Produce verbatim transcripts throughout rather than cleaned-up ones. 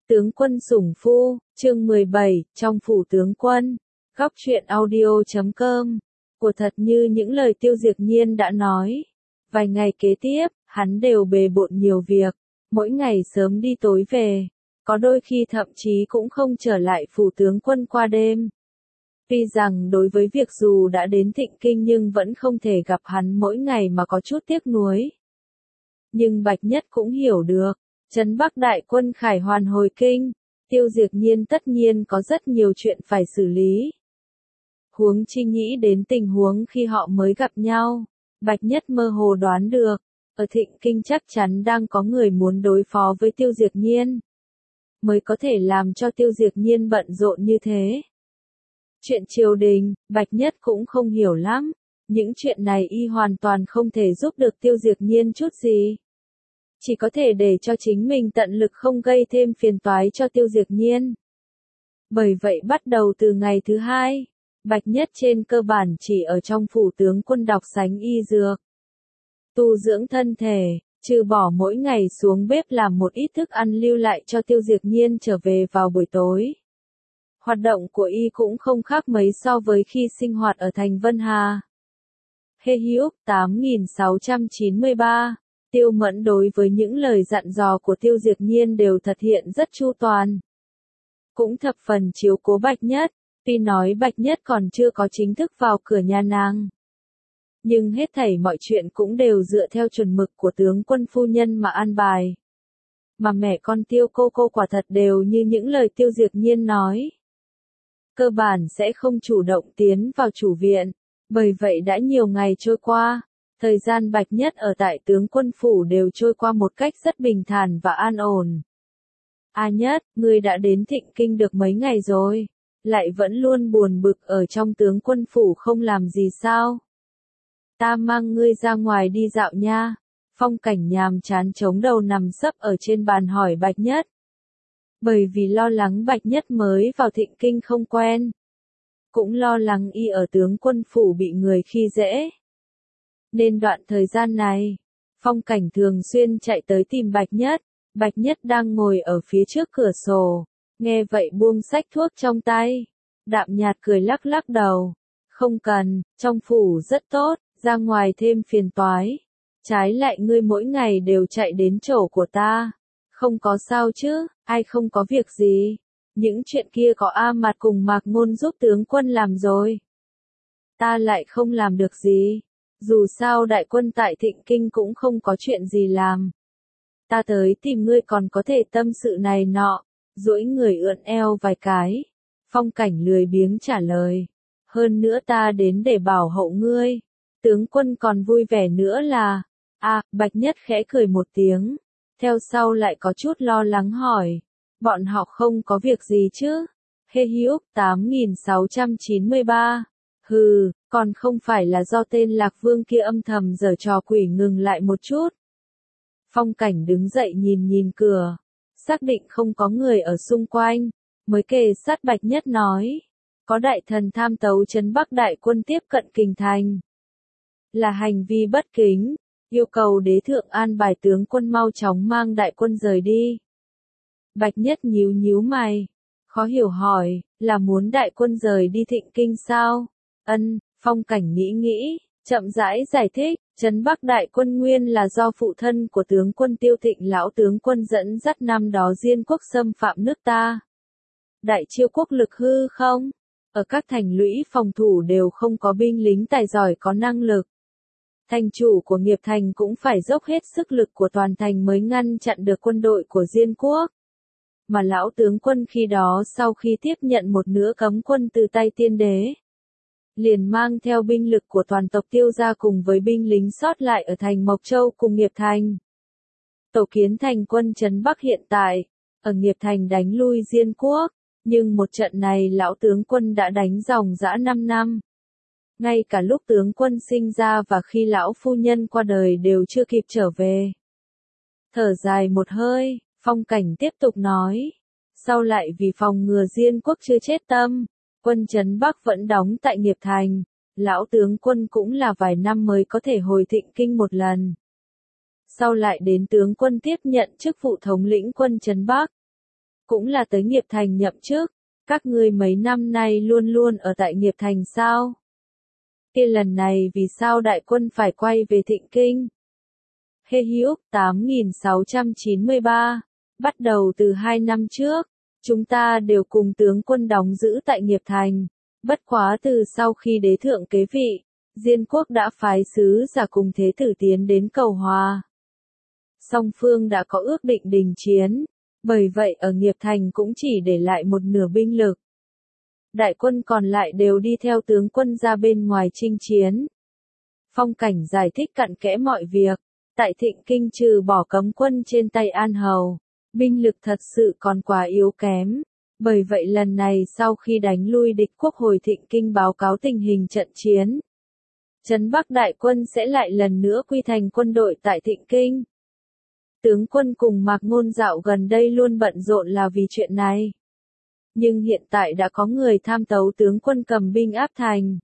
Tướng quân sủng phu, chương mười bảy, trong phủ tướng quân. Góc truyện audio chấm com. Của thật như những lời Tiêu Diệp Nhiên đã nói. Vài ngày kế tiếp, hắn đều bề bộn nhiều việc, mỗi ngày sớm đi tối về, có đôi khi thậm chí cũng không trở lại phủ tướng quân qua đêm. Tuy rằng đối với việc dù đã đến Thịnh Kinh nhưng vẫn không thể gặp hắn mỗi ngày mà có chút tiếc nuối. Nhưng Bạch Nhất cũng hiểu được, Trấn Bắc đại quân khải hoàn hồi kinh, Tiêu Diệp Nhiên tất nhiên có rất nhiều chuyện phải xử lý. Huống chi nghĩ đến tình huống khi họ mới gặp nhau, Bạch Nhất mơ hồ đoán được, ở Thịnh Kinh chắc chắn đang có người muốn đối phó với Tiêu Diệp Nhiên, mới có thể làm cho Tiêu Diệp Nhiên bận rộn như thế. Chuyện triều đình, Bạch Nhất cũng không hiểu lắm, những chuyện này y hoàn toàn không thể giúp được Tiêu Diệp Nhiên chút gì. Chỉ có thể để cho chính mình tận lực không gây thêm phiền toái cho Tiêu Diệp Nhiên. Bởi vậy bắt đầu từ ngày thứ hai, Bạch Nhất trên cơ bản chỉ ở trong phủ tướng quân đọc sánh y dược, tu dưỡng thân thể, trừ bỏ mỗi ngày xuống bếp làm một ít thức ăn lưu lại cho Tiêu Diệp Nhiên trở về vào buổi tối. Hoạt động của y cũng không khác mấy so với khi sinh hoạt ở thành Vân Hà. Hê Hữu tám nghìn sáu trăm chín mươi ba. Tiêu Mẫn đối với những lời dặn dò của Tiêu Diệp Nhiên đều thực hiện rất chu toàn. Cũng thập phần chiếu cố Bạch Nhất, tuy nói Bạch Nhất còn chưa có chính thức vào cửa nhà nàng. Nhưng hết thảy mọi chuyện cũng đều dựa theo chuẩn mực của tướng quân phu nhân mà an bài. Mà mẹ con Tiêu cô cô quả thật đều như những lời Tiêu Diệp Nhiên nói. Cơ bản sẽ không chủ động tiến vào chủ viện, bởi vậy đã nhiều ngày trôi qua. Thời gian Bạch Nhất ở tại tướng quân phủ đều trôi qua một cách rất bình thản và an ổn. A Nhất, ngươi đã đến Thịnh Kinh được mấy ngày rồi, lại vẫn luôn buồn bực ở trong tướng quân phủ không làm gì sao? Ta mang ngươi ra ngoài đi dạo nha. Phong Cảnh nhàm chán chống đầu nằm sấp ở trên bàn hỏi Bạch Nhất. Bởi vì lo lắng Bạch Nhất mới vào Thịnh Kinh không quen. Cũng lo lắng y ở tướng quân phủ bị người khi dễ. Nên đoạn thời gian này, Phong Cảnh thường xuyên chạy tới tìm Bạch Nhất. Bạch Nhất đang ngồi ở phía trước cửa sổ, nghe vậy buông sách thuốc trong tay, đạm nhạt cười lắc lắc đầu. Không cần, trong phủ rất tốt, ra ngoài thêm phiền toái. Trái lại ngươi mỗi ngày đều chạy đến chỗ của ta. Không có sao chứ, ai không có việc gì. Những chuyện kia có A Mạt cùng Mạc Ngôn giúp tướng quân làm rồi. Ta lại không làm được gì. Dù sao đại quân tại Thịnh Kinh cũng không có chuyện gì làm. Ta tới tìm ngươi còn có thể tâm sự này nọ, duỗi người ưỡn eo vài cái. Phong Cảnh lười biếng trả lời. Hơn nữa ta đến để bảo hộ ngươi. Tướng quân còn vui vẻ nữa là... À, Bạch Nhất khẽ cười một tiếng. Theo sau lại có chút lo lắng hỏi. Bọn họ không có việc gì chứ? Hê Hữu tám nghìn sáu trăm chín mươi ba. Hừ, còn không phải là do tên Lạc Vương kia âm thầm giở trò quỷ ngừng lại một chút. Phong Cảnh đứng dậy nhìn nhìn cửa, xác định không có người ở xung quanh, mới kề sát Bạch Nhất nói. Có đại thần tham tấu Trấn Bắc đại quân tiếp cận Kinh Thành. Là hành vi bất kính, yêu cầu đế thượng an bài tướng quân mau chóng mang đại quân rời đi. Bạch Nhất nhíu nhíu mày, khó hiểu hỏi, là muốn đại quân rời đi Thịnh Kinh sao? Ân, Phong Cảnh nghĩ nghĩ, chậm rãi giải thích, Trấn Bắc đại quân nguyên là do phụ thân của tướng quân Tiêu Thịnh lão tướng quân dẫn dắt năm đó Diên quốc xâm phạm nước ta. Đại Chiêu quốc lực hư không? Ở các thành lũy phòng thủ đều không có binh lính tài giỏi có năng lực. Thành chủ của Nghiệp Thành cũng phải dốc hết sức lực của toàn thành mới ngăn chặn được quân đội của Diên quốc. Mà lão tướng quân khi đó sau khi tiếp nhận một nửa cấm quân từ tay tiên đế, liền mang theo binh lực của toàn tộc Tiêu gia cùng với binh lính sót lại ở thành Mộc Châu cùng Nghiệp Thành. Tổ kiến thành quân Trấn Bắc hiện tại, ở Nghiệp Thành đánh lui Diên quốc, nhưng một trận này lão tướng quân đã đánh ròng rã năm năm. Ngay cả lúc tướng quân sinh ra và khi lão phu nhân qua đời đều chưa kịp trở về. Thở dài một hơi, Phong Cảnh tiếp tục nói. Sau lại vì phòng ngừa Diên quốc chưa chết tâm, quân Trấn Bắc vẫn đóng tại Nghiệp Thành, lão tướng quân cũng là vài năm mới có thể hồi Thịnh Kinh một lần. Sau lại đến tướng quân tiếp nhận chức vụ thống lĩnh quân Trấn Bắc. cũng là tới Nghiệp Thành nhậm chức, các ngươi mấy năm nay luôn luôn ở tại Nghiệp Thành sao? Kia lần này vì sao đại quân phải quay về Thịnh Kinh? Hê Hữu, tám nghìn sáu trăm chín mươi ba, bắt đầu từ hai năm trước, chúng ta đều cùng tướng quân đóng giữ tại Nghiệp Thành, bất quá từ sau khi đế thượng kế vị, Diên quốc đã phái sứ giả cùng thế tử tiến đến cầu hòa. Song phương đã có ước định đình chiến, bởi vậy ở Nghiệp Thành cũng chỉ để lại một nửa binh lực. Đại quân còn lại đều đi theo tướng quân ra bên ngoài chinh chiến. Phong Cảnh giải thích cặn kẽ mọi việc, tại Thịnh Kinh trừ bỏ cấm quân trên tay An Hầu, binh lực thật sự còn quá yếu kém. Bởi vậy lần này sau khi đánh lui địch quốc hồi Thịnh Kinh báo cáo tình hình trận chiến, Trấn Bắc đại quân sẽ lại lần nữa quy thành quân đội tại Thịnh Kinh. Tướng quân cùng Mạc Ngôn dạo gần đây luôn bận rộn là vì chuyện này. Nhưng hiện tại đã có người tham tấu tướng quân cầm binh áp thành.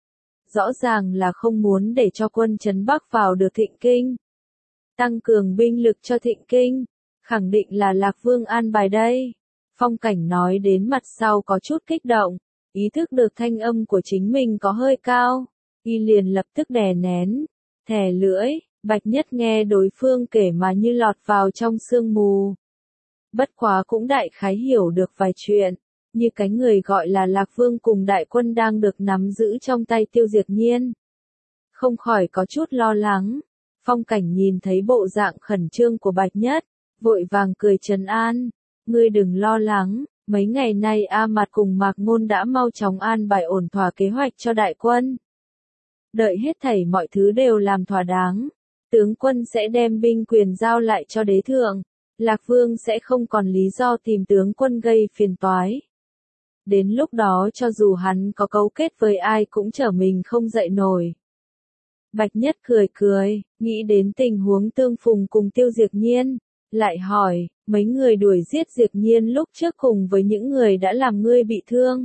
Rõ ràng là không muốn để cho quân Trấn Bắc vào được Thịnh Kinh. Tăng cường binh lực cho Thịnh Kinh, khẳng định là Lạc Vương an bài đây. Phong Cảnh nói đến mặt sau có chút kích động, ý thức được thanh âm của chính mình có hơi cao, y liền lập tức đè nén, thè lưỡi. Bạch Nhất nghe đối phương kể mà như lọt vào trong sương mù. Bất quá cũng đại khái hiểu được vài chuyện, như cái người gọi là Lạc Vương cùng đại quân đang được nắm giữ trong tay Tiêu Diệt Nhiên. Không khỏi có chút lo lắng, Phong Cảnh nhìn thấy bộ dạng khẩn trương của Bạch Nhất, vội vàng cười trấn an, ngươi đừng lo lắng, mấy ngày nay A Mạt cùng Mạc Ngôn đã mau chóng an bài ổn thỏa kế hoạch cho đại quân. Đợi hết thảy mọi thứ đều làm thỏa đáng, tướng quân sẽ đem binh quyền giao lại cho đế thượng, Lạc Vương sẽ không còn lý do tìm tướng quân gây phiền toái. Đến lúc đó cho dù hắn có cấu kết với ai cũng trở mình không dậy nổi. Bạch Nhất cười cười, nghĩ đến tình huống tương phùng cùng Tiêu Diệt Nhiên, lại hỏi, mấy người đuổi giết Diệt Nhiên lúc trước cùng với những người đã làm ngươi bị thương,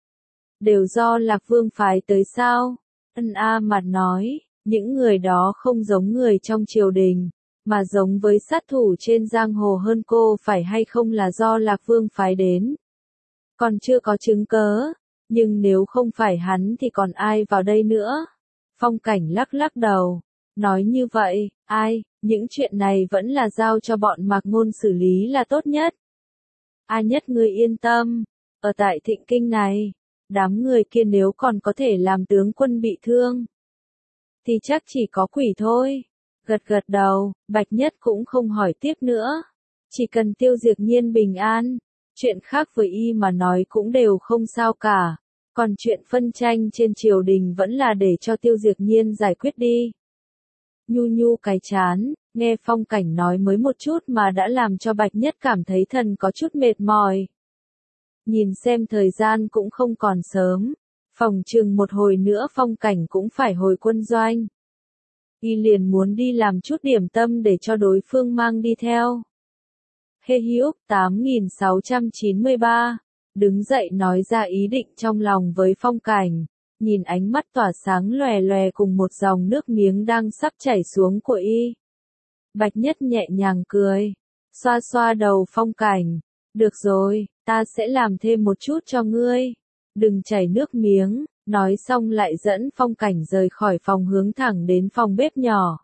đều do Lạc Vương phái tới sao? Ân A Mạt nói, những người đó không giống người trong triều đình, mà giống với sát thủ trên giang hồ hơn, cô phải hay không là do Lạc Vương phái đến. Còn chưa có chứng cớ, nhưng nếu không phải hắn thì còn ai vào đây nữa? Phong Cảnh lắc lắc đầu, nói như vậy, ai, những chuyện này vẫn là giao cho bọn Mạc Ngôn xử lý là tốt nhất. A Nhất ngươi yên tâm, ở tại Thịnh Kinh này, đám người kia nếu còn có thể làm tướng quân bị thương, thì chắc chỉ có quỷ thôi. Gật gật đầu, Bạch Nhất cũng không hỏi tiếp nữa. Chỉ cần Tiêu Diệt Nhiên bình an, chuyện khác với y mà nói cũng đều không sao cả. Còn chuyện phân tranh trên triều đình vẫn là để cho Tiêu Diệt Nhiên giải quyết đi. Nhu nhu cái chán, nghe Phong Cảnh nói mới một chút mà đã làm cho Bạch Nhất cảm thấy thần có chút mệt mỏi. Nhìn xem thời gian cũng không còn sớm, phòng chừng một hồi nữa Phong Cảnh cũng phải hồi quân doanh. Y liền muốn đi làm chút điểm tâm để cho đối phương mang đi theo. Hê Hữu, tám nghìn sáu trăm chín mươi ba, đứng dậy nói ra ý định trong lòng với Phong Cảnh, nhìn ánh mắt tỏa sáng lòe lòe cùng một dòng nước miếng đang sắp chảy xuống của y. Bạch Nhất nhẹ nhàng cười, xoa xoa đầu Phong Cảnh, được rồi, ta sẽ làm thêm một chút cho ngươi, đừng chảy nước miếng. Nói xong lại dẫn Phong Cảnh rời khỏi phòng hướng thẳng đến phòng bếp nhỏ.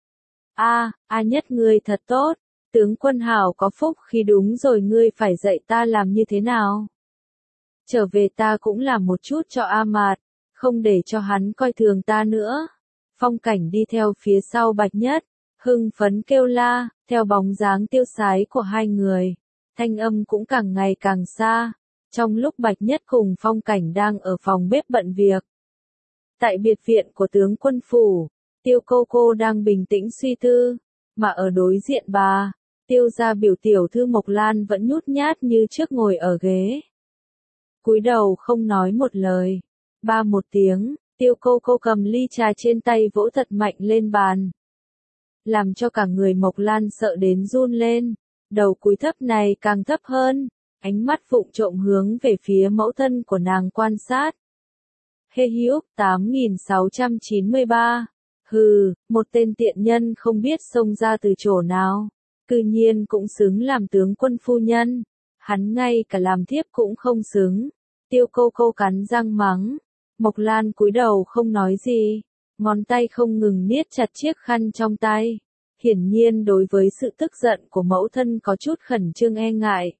A, A Nhất ngươi thật tốt, tướng quân hảo có phúc khi đúng rồi, ngươi phải dạy ta làm như thế nào. Trở về ta cũng làm một chút cho A Mạt, không để cho hắn coi thường ta nữa. Phong Cảnh đi theo phía sau Bạch Nhất, hưng phấn kêu la, theo bóng dáng tiêu sái của hai người, thanh âm cũng càng ngày càng xa. Trong lúc Bạch Nhất cùng Phong Cảnh đang ở phòng bếp bận việc, tại biệt viện của tướng quân phủ, Tiêu cô cô đang bình tĩnh suy tư, mà ở đối diện bà, Tiêu gia biểu tiểu thư Mộc Lan vẫn nhút nhát như trước ngồi ở ghế. Cúi đầu không nói một lời. Ba một tiếng, Tiêu cô cô cầm ly trà trên tay vỗ thật mạnh lên bàn, làm cho cả người Mộc Lan sợ đến run lên, đầu cúi thấp này càng thấp hơn. Ánh mắt vụng trộm hướng về phía mẫu thân của nàng quan sát. Hê Hữu, tám nghìn sáu trăm chín mươi ba. Hừ, một tên tiện nhân không biết xông ra từ chỗ nào, cư nhiên cũng xứng làm tướng quân phu nhân. hắn ngay cả làm thiếp cũng không xứng. Tiêu Cô Cô cắn răng mắng. Mộc Lan cúi đầu không nói gì, ngón tay không ngừng niết chặt chiếc khăn trong tay. Hiển nhiên đối với sự tức giận của mẫu thân có chút khẩn trương e ngại.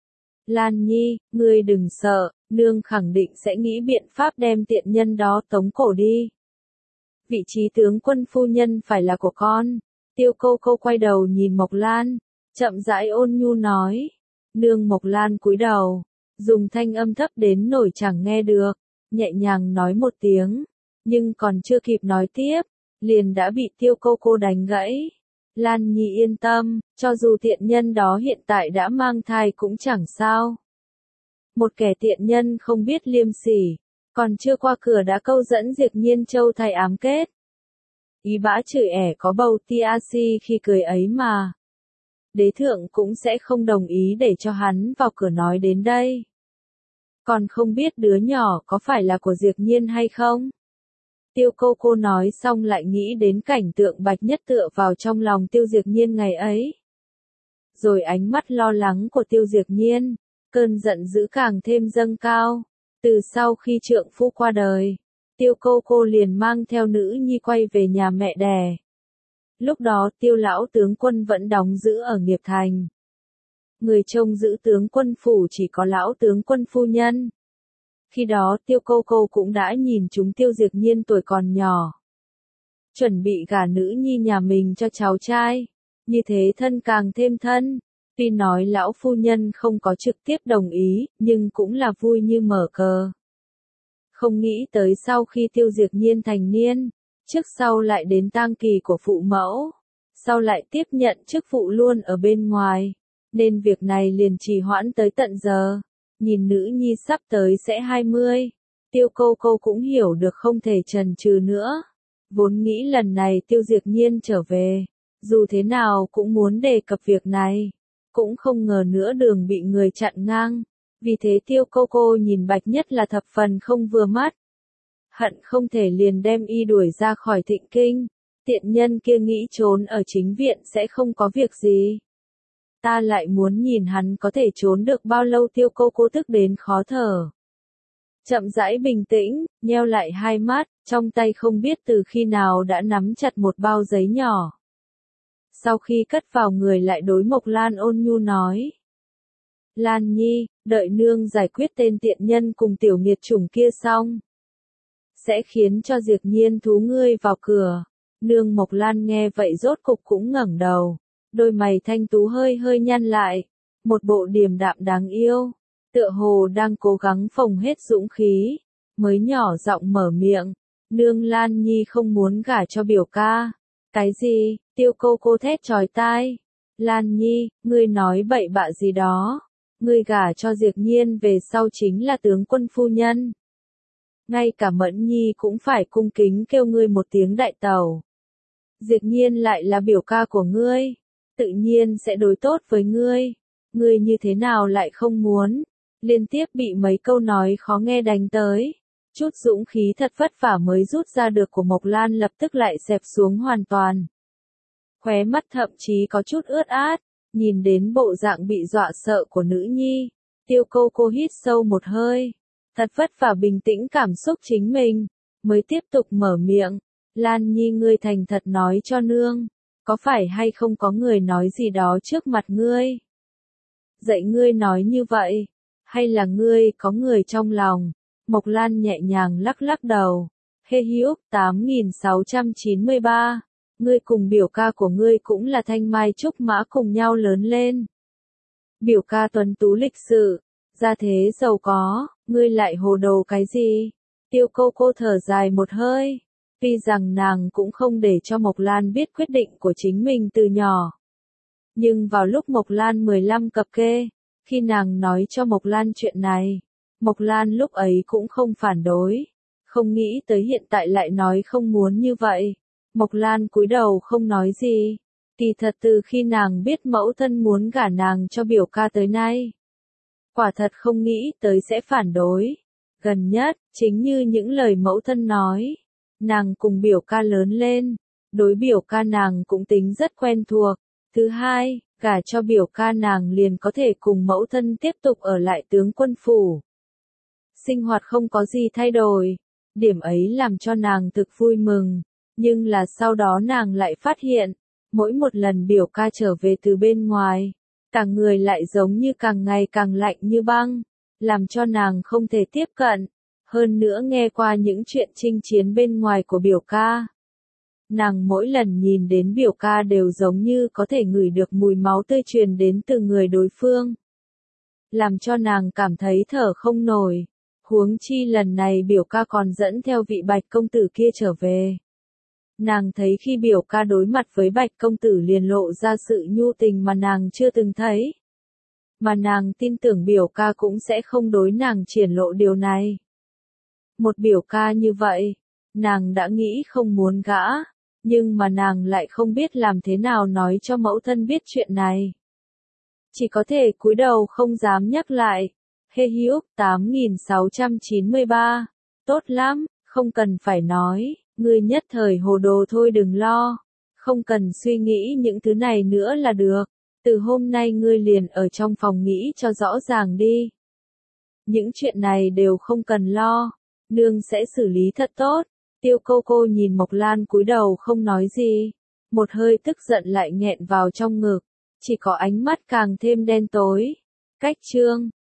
Lan Nhi, ngươi đừng sợ, nương khẳng định sẽ nghĩ biện pháp đem tiện nhân đó tống cổ đi. Vị trí tướng quân phu nhân phải là của con. Tiêu Cô Cô quay đầu nhìn Mộc Lan, chậm rãi ôn nhu nói. Nương. Mộc Lan cúi đầu, dùng thanh âm thấp đến nổi chẳng nghe được, nhẹ nhàng nói một tiếng, nhưng còn chưa kịp nói tiếp, liền đã bị Tiêu Cô Cô đánh gãy. Lan Nhi yên tâm, cho dù tiện nhân đó hiện tại đã mang thai cũng chẳng sao. Một kẻ tiện nhân không biết liêm sỉ, còn chưa qua cửa đã câu dẫn Diệp Nhiên Châu thay ám kết. Ý bã chửi ẻ có bầu tia si khi cười ấy mà. Đế thượng cũng sẽ không đồng ý để cho hắn vào cửa nói đến đây. Còn không biết đứa nhỏ có phải là của Diệp Nhiên hay không? Tiêu Cô Cô nói xong lại nghĩ đến cảnh tượng Bạch Nhất tựa vào trong lòng Tiêu Diệp Nhiên ngày ấy. Rồi ánh mắt lo lắng của Tiêu Diệp Nhiên, cơn giận dữ càng thêm dâng cao. Từ sau khi trượng phu qua đời, Tiêu Cô Cô liền mang theo nữ nhi quay về nhà mẹ đẻ. Lúc đó Tiêu lão tướng quân vẫn đóng giữ ở Nghiệp Thành. Người trông giữ tướng quân phủ chỉ có lão tướng quân phu nhân. Khi đó Tiêu Cô Cô cũng đã nhìn chúng Tiêu Diệp Nhiên tuổi còn nhỏ. Chuẩn bị gả nữ nhi nhà mình cho cháu trai. Như thế thân càng thêm thân. Tuy nói lão phu nhân không có trực tiếp đồng ý, nhưng cũng là vui như mở cờ. Không nghĩ tới sau khi Tiêu Diệp Nhiên thành niên, trước sau lại đến tang kỳ của phụ mẫu, sau lại tiếp nhận chức vụ luôn ở bên ngoài, nên việc này liền trì hoãn tới tận giờ. Nhìn nữ nhi sắp tới sẽ hai mươi, Tiêu Cô Cô cũng hiểu được không thể chần chừ nữa. Vốn nghĩ lần này Tiêu Diệp Nhiên trở về, dù thế nào cũng muốn đề cập việc này, cũng không ngờ nữa đường bị người chặn ngang. Vì thế Tiêu Cô Cô nhìn Bạch Nhất là thập phần không vừa mắt. Hận không thể liền đem y đuổi ra khỏi Thịnh Kinh. Tiện nhân kia nghĩ trốn ở chính viện sẽ không có việc gì. Ta lại muốn nhìn hắn có thể trốn được bao lâu. Tiêu Cô Cô tức đến khó thở. Chậm rãi bình tĩnh, nheo lại hai mắt, trong tay không biết từ khi nào đã nắm chặt một bao giấy nhỏ. Sau khi cất vào người lại đối Mộc Lan ôn nhu nói. Lan Nhi, đợi nương giải quyết tên tiện nhân cùng tiểu nghiệt chủng kia xong, sẽ khiến cho Diệp Nhiên thú ngươi vào cửa. Nương. Mộc Lan nghe vậy rốt cục cũng ngẩng đầu, đôi mày thanh tú hơi hơi nhăn lại, một bộ điềm đạm đáng yêu, tựa hồ đang cố gắng phồng hết dũng khí, mới nhỏ giọng mở miệng. Nương. Lan Nhi không muốn gả cho biểu ca. Cái gì? Tiêu Cô Cô thét chói tai. Lan Nhi, ngươi nói bậy bạ gì đó? Ngươi gả cho Diệp Nhiên về sau chính là tướng quân phu nhân. Ngay cả Mẫn Nhi cũng phải cung kính kêu ngươi một tiếng đại tẩu. Diệp Nhiên lại là biểu ca của ngươi, tự nhiên sẽ đối tốt với ngươi. Ngươi như thế nào lại không muốn? Liên tiếp bị mấy câu nói khó nghe đánh tới. Chút dũng khí thật vất vả mới rút ra được của Mộc Lan lập tức lại xẹp xuống hoàn toàn. Khóe mắt thậm chí có chút ướt át, nhìn đến bộ dạng bị dọa sợ của nữ nhi. Tiêu Cô Cô hít sâu một hơi, thật vất vả bình tĩnh cảm xúc chính mình, mới tiếp tục mở miệng. Lan Nhi, ngươi thành thật nói cho nương, có phải hay không có người nói gì đó trước mặt ngươi? Dạy ngươi nói như vậy, hay là ngươi có người trong lòng? Mộc Lan nhẹ nhàng lắc lắc đầu. Hê Hữu, tám nghìn sáu trăm chín mươi ba. Ngươi cùng biểu ca của ngươi cũng là thanh mai trúc mã cùng nhau lớn lên. Biểu ca tuấn tú lịch sự, gia thế giàu có, ngươi lại hồ đồ cái gì? Tiêu Cô Cô thở dài một hơi. Tuy rằng nàng cũng không để cho Mộc Lan biết quyết định của chính mình từ nhỏ. Nhưng vào lúc Mộc Lan mười lăm cập kê, khi nàng nói cho Mộc Lan chuyện này, Mộc Lan lúc ấy cũng không phản đối. Không nghĩ tới hiện tại lại nói không muốn như vậy. Mộc Lan cúi đầu không nói gì. Kỳ thật từ khi nàng biết mẫu thân muốn gả nàng cho biểu ca tới nay, quả thật không nghĩ tới sẽ phản đối. Gần nhất, chính như những lời mẫu thân nói, nàng cùng biểu ca lớn lên, đối biểu ca nàng cũng tính rất quen thuộc. Thứ hai, gả cho biểu ca nàng liền có thể cùng mẫu thân tiếp tục ở lại tướng quân phủ. Sinh hoạt không có gì thay đổi, điểm ấy làm cho nàng thực vui mừng, nhưng là sau đó nàng lại phát hiện, mỗi một lần biểu ca trở về từ bên ngoài, cả người lại giống như càng ngày càng lạnh như băng, làm cho nàng không thể tiếp cận, hơn nữa nghe qua những chuyện chinh chiến bên ngoài của biểu ca. Nàng mỗi lần nhìn đến biểu ca đều giống như có thể ngửi được mùi máu tươi truyền đến từ người đối phương. Làm cho nàng cảm thấy thở không nổi, huống chi lần này biểu ca còn dẫn theo vị Bạch công tử kia trở về. Nàng thấy khi biểu ca đối mặt với Bạch công tử liền lộ ra sự nhu tình mà nàng chưa từng thấy. Mà nàng tin tưởng biểu ca cũng sẽ không đối nàng triển lộ điều này. Một biểu ca như vậy, nàng đã nghĩ không muốn gã, nhưng mà nàng lại không biết làm thế nào nói cho mẫu thân biết chuyện này. Chỉ có thể cúi đầu không dám nhắc lại. Hê Hyuk tám nghìn sáu trăm chín mươi ba. Tốt lắm, không cần phải nói, ngươi nhất thời hồ đồ thôi đừng lo. Không cần suy nghĩ những thứ này nữa là được. Từ hôm nay ngươi liền ở trong phòng nghĩ cho rõ ràng đi. Những chuyện này đều không cần lo. Nương sẽ xử lý thật tốt. Tiêu Cô Cô nhìn Mộc Lan cúi đầu không nói gì. Một hơi tức giận lại nghẹn vào trong ngực. Chỉ có ánh mắt càng thêm đen tối. Cách chương